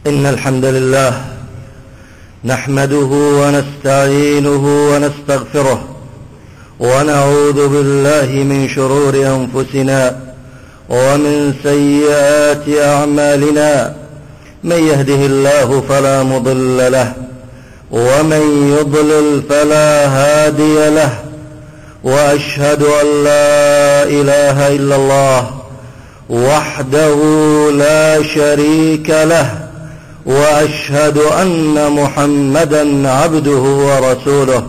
إن الحمد لله نحمده ونستعينه ونستغفره ونعوذ بالله من شرور أنفسنا ومن سيئات أعمالنا. من يهده الله فلا مضل له ومن يضلل فلا هادي له، وأشهد أن لا إله إلا الله وحده لا شريك له، وأشهد أن محمدا عبده ورسوله.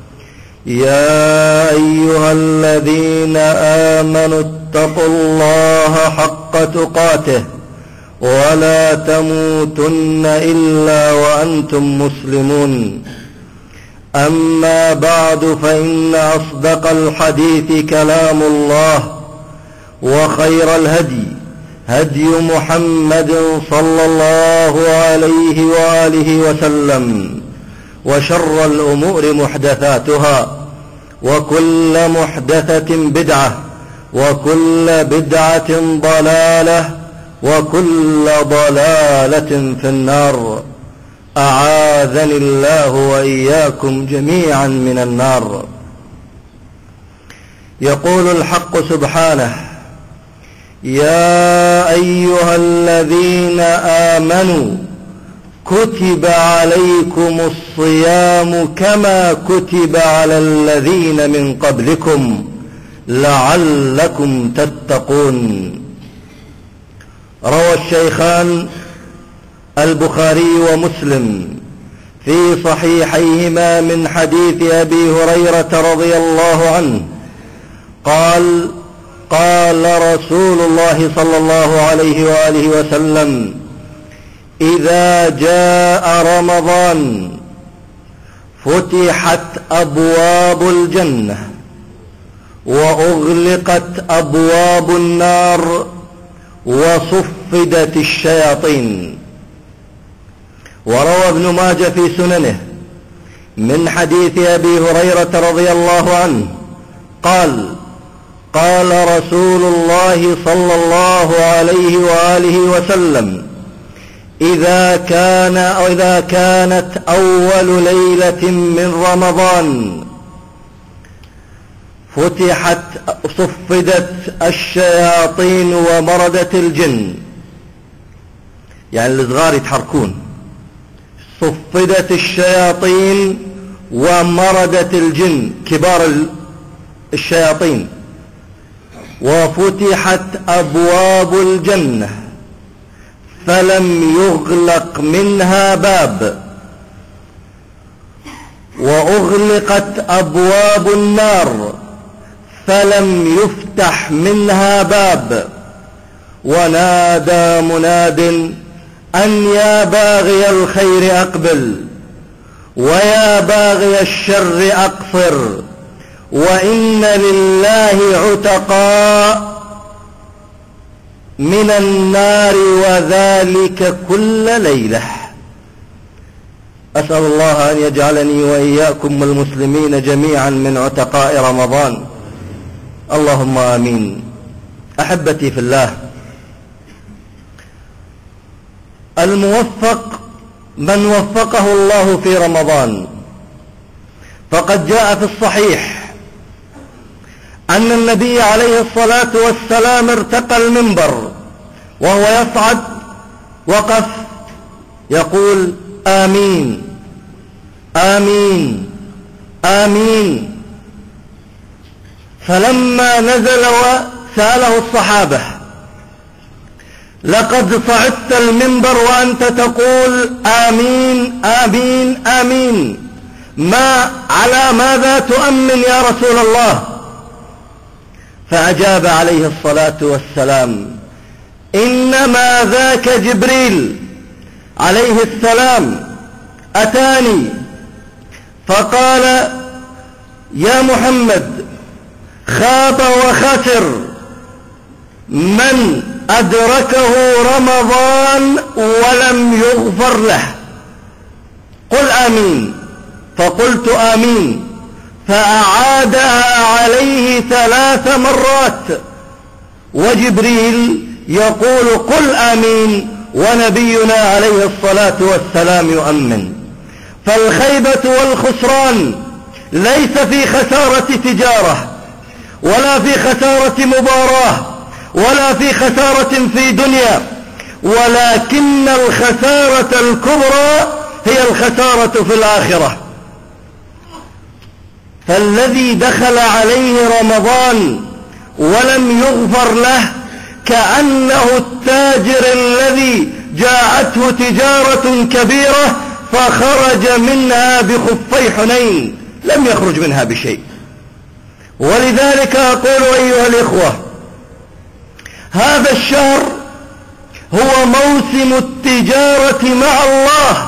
يا أيها الذين آمنوا اتقوا الله حق تقاته ولا تموتن إلا وأنتم مسلمون. أما بعد، فإن أصدق الحديث كلام الله، وخير الهدي هدي محمد صلى الله عليه وآله وسلم، وشر الأمور محدثاتها، وكل محدثة بدعة، وكل بدعة ضلالة، وكل ضلالة في النار. أعاذني الله وإياكم جميعا من النار. يقول الحق سبحانه: يا أيها الذين آمنوا كتب عليكم الصيام كما كتب على الذين من قبلكم لعلكم تتقون. روى الشيخان البخاري ومسلم في صحيحيهما من حديث أبي هريرة رضي الله عنه قال: قال رسول الله صلى الله عليه وآله وسلم: إذا جاء رمضان فتحت أبواب الجنة وأغلقت أبواب النار وصفدت الشياطين. وروى ابن ماجه في سننه من حديث أبي هريرة رضي الله عنه قال: قال رسول الله صلى الله عليه وآله وسلم: إذا كانت أول ليلة من رمضان صفدت الشياطين ومردت الجن، يعني الصغار يتحركون. صفدت الشياطين ومردت الجن، كبار الشياطين. وفتحت أبواب الجنة فلم يغلق منها باب، وأغلقت أبواب النار فلم يفتح منها باب. ونادى مناد أن يا باغي الخير أقبل ويا باغي الشر أقصر، وإن لله عتقاء من النار وذلك كل ليلة. أسأل الله أن يجعلني وإياكم والمسلمين جميعا من عتقاء رمضان، اللهم آمين. أحبتي في الله، الموفق من وفقه الله في رمضان. فقد جاء في الصحيح أن النبي عليه الصلاة والسلام ارتقى المنبر وهو يصعد وقف يقول: آمين آمين آمين. فلما نزل وسأله الصحابة: لقد صعدت المنبر وأنت تقول آمين آمين آمين، على ماذا تؤمن يا رسول الله؟ فأجاب عليه الصلاة والسلام: إنما ذاك جبريل عليه السلام أتاني فقال: يا محمد، خاب وخسر من أدركه رمضان ولم يغفر له، قل آمين. فقلت آمين، فأعادها عليه 3 مرات، وجبريل يقول: قل آمين، ونبينا عليه الصلاة والسلام يؤمن. فالخيبة والخسران ليس في خسارة تجارة، ولا في خسارة مباراة، ولا في خسارة في دنيا، ولكن الخسارة الكبرى هي الخسارة في الآخرة. فالذي دخل عليه رمضان ولم يغفر له كأنه التاجر الذي جاءته تجارة كبيرة فخرج منها بخفي حنين، لم يخرج منها بشيء. ولذلك أقول أيها الإخوة، هذا الشهر هو موسم التجارة مع الله،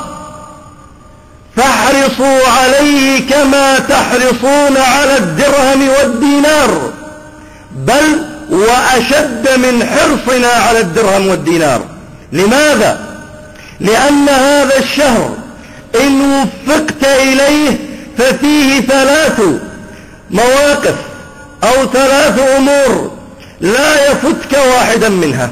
فاحرصوا عليه كما تحرصون على الدرهم والدينار، بل وأشد من حرصنا على الدرهم والدينار. لماذا؟ لأن هذا الشهر إن وفقت إليه ففيه 3 مواقف أو 3 أمور لا يفتك واحدا منها.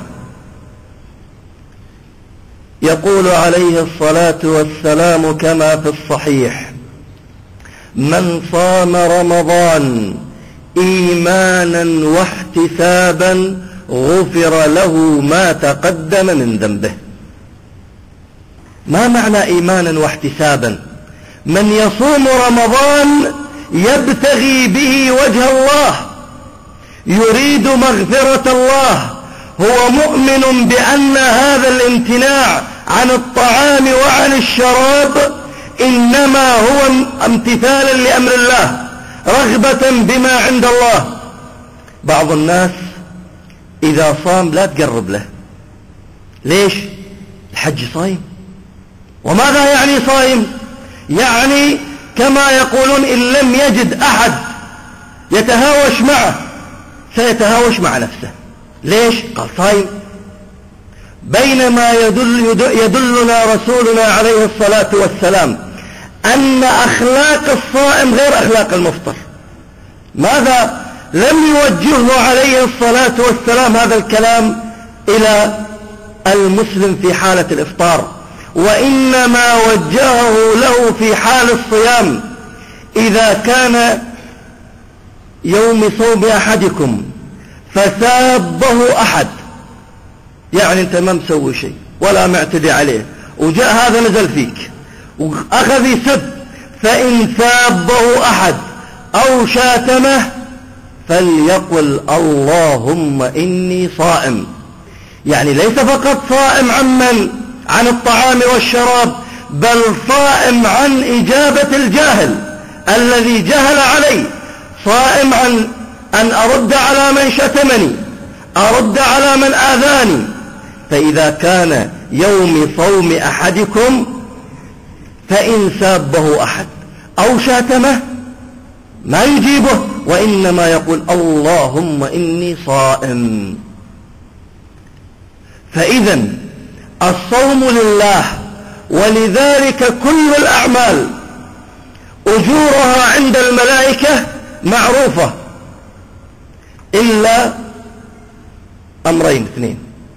يقول عليه الصلاة والسلام كما في الصحيح: من صام رمضان إيمانا واحتسابا غفر له ما تقدم من ذنبه. ما معنى إيمانا واحتسابا؟ من يصوم رمضان يبتغي به وجه الله، يريد مغفرة الله، هو مؤمن بأن هذا الامتناع عن الطعام وعن الشراب إنما هو امتثالا لأمر الله، رغبة بما عند الله. بعض الناس إذا صام لا تقرب له. ليش؟ الحج صايم. وماذا يعني صايم؟ يعني كما يقولون إن لم يجد أحد يتهاوش معه سيتهاوش مع نفسه. ليش؟ قال صايم. بينما يدلنا رسولنا عليه الصلاة والسلام أن أخلاق الصائم غير أخلاق المفطر. ماذا؟ لم يوجهه عليه الصلاة والسلام هذا الكلام إلى المسلم في حالة الإفطار، وإنما وجهه له في حال الصيام. إذا كان يوم صوم أحدكم فسابه أحد، يعني أنت ما مسوي شيء ولا معتدي عليه، وجاء هذا نزل فيك وأخذ يسب، فإن سابه أحد أو شاتمه فليقل اللهم إني صائم. يعني ليس فقط صائم عن الطعام والشراب، بل صائم عن إجابة الجاهل الذي جهل علي، صائم عن أن أرد على من شتمني، أرد على من آذاني. فإذا كان يوم صوم أحدكم فإن سابه أحد أو شاتمه ما يجيبه، وإنما يقول اللهم إني صائم. فإذا الصوم لله، ولذلك كل الأعمال أجورها عند الملائكة معروفة إلا أمرين 2: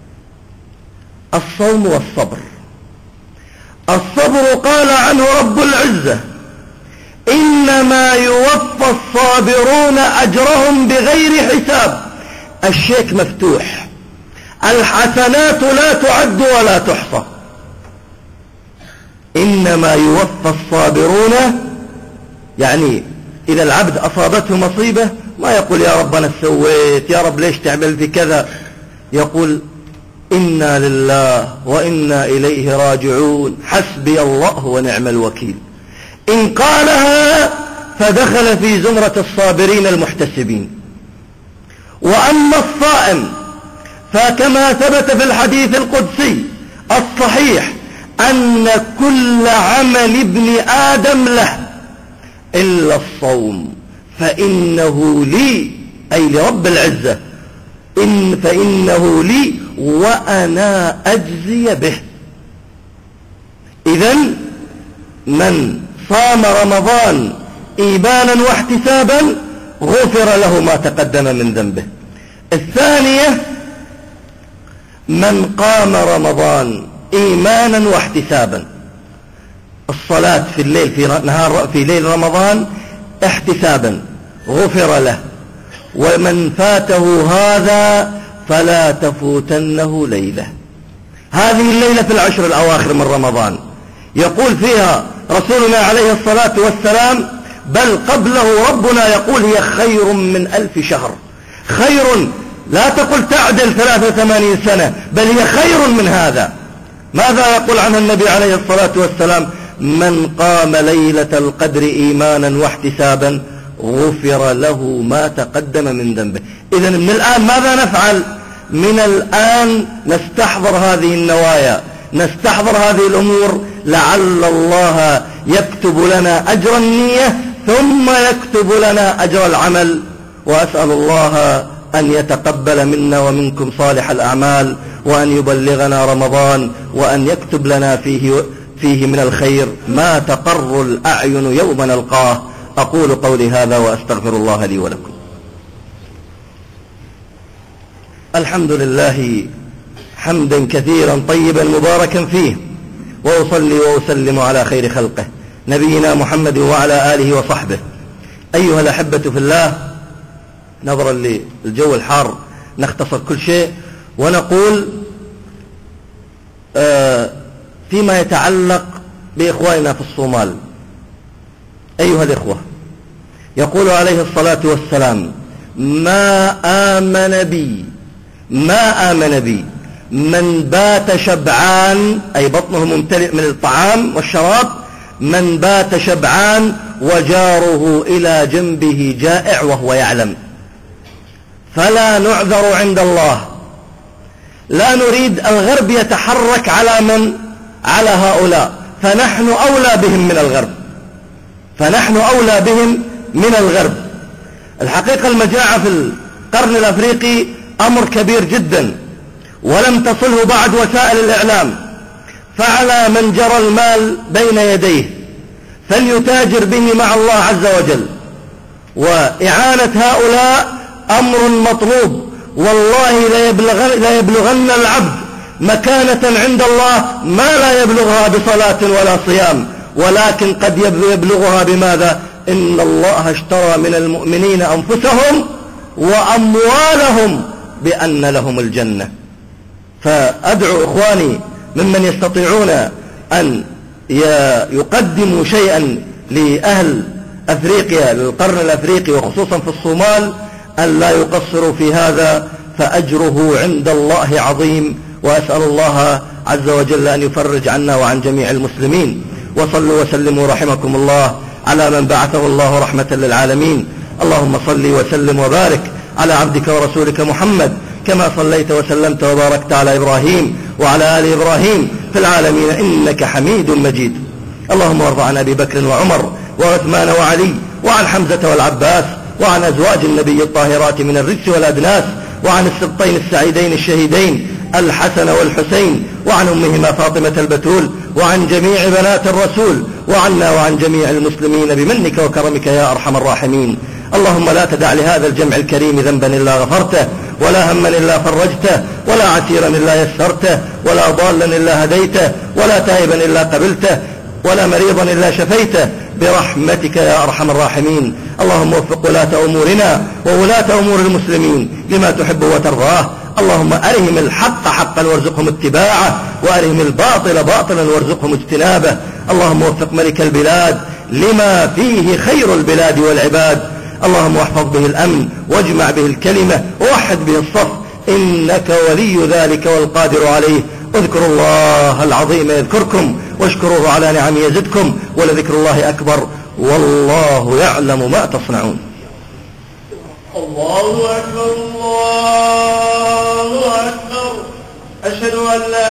الصوم والصبر. الصبر قال عنه رب العزة: إنما يوفى الصابرون أجرهم بغير حساب. الشيك مفتوح، الحسنات لا تعد ولا تحصى. إنما يوفى الصابرون، يعني إذا العبد أصابته مصيبة ما يقول يا رب أنا سويت، يا رب ليش تعمل في كذا، يقول إنا لله وإنا إليه راجعون، حسبي الله ونعم الوكيل. إن قالها فدخل في زمرة الصابرين المحتسبين. وأما الصائم فكما ثبت في الحديث القدسي الصحيح أن كل عمل ابن آدم له إلا الصوم فإنه لي، أي لرب العزة، فإنه لي وأنا أجزي به. إذن من صام رمضان إيمانا واحتسابا غفر له ما تقدم من ذنبه. الثانية من قام رمضان إيمانا واحتسابا، الصلاة في الليل في ليل رمضان احتسابا غفر له، ومن فاته هذا فلا تفوتنه ليلة. هذه الليلة في العشر الأواخر من رمضان يقول فيها رسولنا عليه الصلاة والسلام: بل قبله ربنا يقول: هي خير من 1000 شهر. خير، لا تقل تعدل 83 سنة، بل هي خير من هذا. ماذا يقول عنها النبي عليه الصلاة والسلام؟ من قام ليلة القدر إيمانا واحتسابا غفر له ما تقدم من ذنبه. إذن من الآن ماذا نفعل؟ من الآن نستحضر هذه النوايا، نستحضر هذه الأمور، لعل الله يكتب لنا أجر النية ثم يكتب لنا أجر العمل. وأسأل الله أن يتقبل منا ومنكم صالح الأعمال، وأن يبلغنا رمضان، وأن يكتب لنا فيه من الخير ما تقر الأعين يوم نلقاه. أقول قولي هذا وأستغفر الله لي ولكم. الحمد لله حمدا كثيرا طيبا مباركا فيه، وأصلي وأسلم على خير خلقه نبينا محمد وعلى آله وصحبه. أيها الأحبة في الله، نظرا للجو الحار نختصر كل شيء ونقول فيما يتعلق بإخواننا في الصومال. أيها الإخوة، يقول عليه الصلاة والسلام: ما آمن بي من بات شبعان، أي بطنه ممتلئ من الطعام والشراب، من بات شبعان وجاره إلى جنبه جائع وهو يعلم. فلا نعذر عند الله. لا نريد الغرب يتحرك على من؟ على هؤلاء، فنحن أولى بهم من الغرب. الحقيقة المجاعة في القرن الأفريقي أمر كبير جدا، ولم تصله بعد وسائل الإعلام. فعلى من جرى المال بين يديه فليتاجر به مع الله عز وجل، وإعانة هؤلاء أمر مطلوب. والله لا يبلغن العبد مكانة عند الله ما لا يبلغها بصلاة ولا صيام، ولكن قد يبلغها بماذا؟ إن الله اشترى من المؤمنين أنفسهم وأموالهم بأن لهم الجنة. فأدعو إخواني ممن يستطيعون أن يقدموا شيئا لأهل أفريقيا، للقرن الأفريقي وخصوصا في الصومال، أن لا يقصروا في هذا، فأجره عند الله عظيم. وأسأل الله عز وجل أن يفرج عنا وعن جميع المسلمين. وصلوا وسلموا رحمكم الله على من بعثه الله رحمة للعالمين. اللهم صل وسلم وبارك على عبدك ورسولك محمد، كما صليت وسلمت وباركت على إبراهيم وعلى آل إبراهيم في العالمين إنك حميد مجيد. اللهم وارض عن أبي بكر وعمر وعثمان وعلي وعن حمزة والعباس وعن أزواج النبي الطاهرات من الرجس والأدناس، وعن السبطين السعيدين الشهيدين الحسن والحسين، وعن أمهما فاطمة البتول، وعن جميع بنات الرسول، وعنا وعن جميع المسلمين بمنك وكرمك يا أرحم الراحمين. اللهم لا تدع لهذا الجمع الكريم ذنبا إلا غفرته، ولا هما إلا فرجته، ولا عسيرا إلا يسرته، ولا ضالا إلا هديته، ولا تائبا إلا قبلته، ولا مريضا إلا شفيته، برحمتك يا أرحم الراحمين. اللهم وفق ولاة أمورنا وولاة أمور المسلمين لما تحب وترضاه. اللهم أرهم الحق حقا وارزقهم اتباعه، وأرهم الباطل باطلا وارزقهم اجتنابه. اللهم وفق ملك البلاد لما فيه خير البلاد والعباد. اللهم واحفظ به الأمن، واجمع به الكلمة، ووحد به الصف، إنك ولي ذلك والقادر عليه. اذكروا الله العظيم يذكركم، واشكروه على نعمه يزدكم، ولذكر الله أكبر، والله يعلم ما تصنعون. الله أكبر، الله أكبر. أشهد أن لا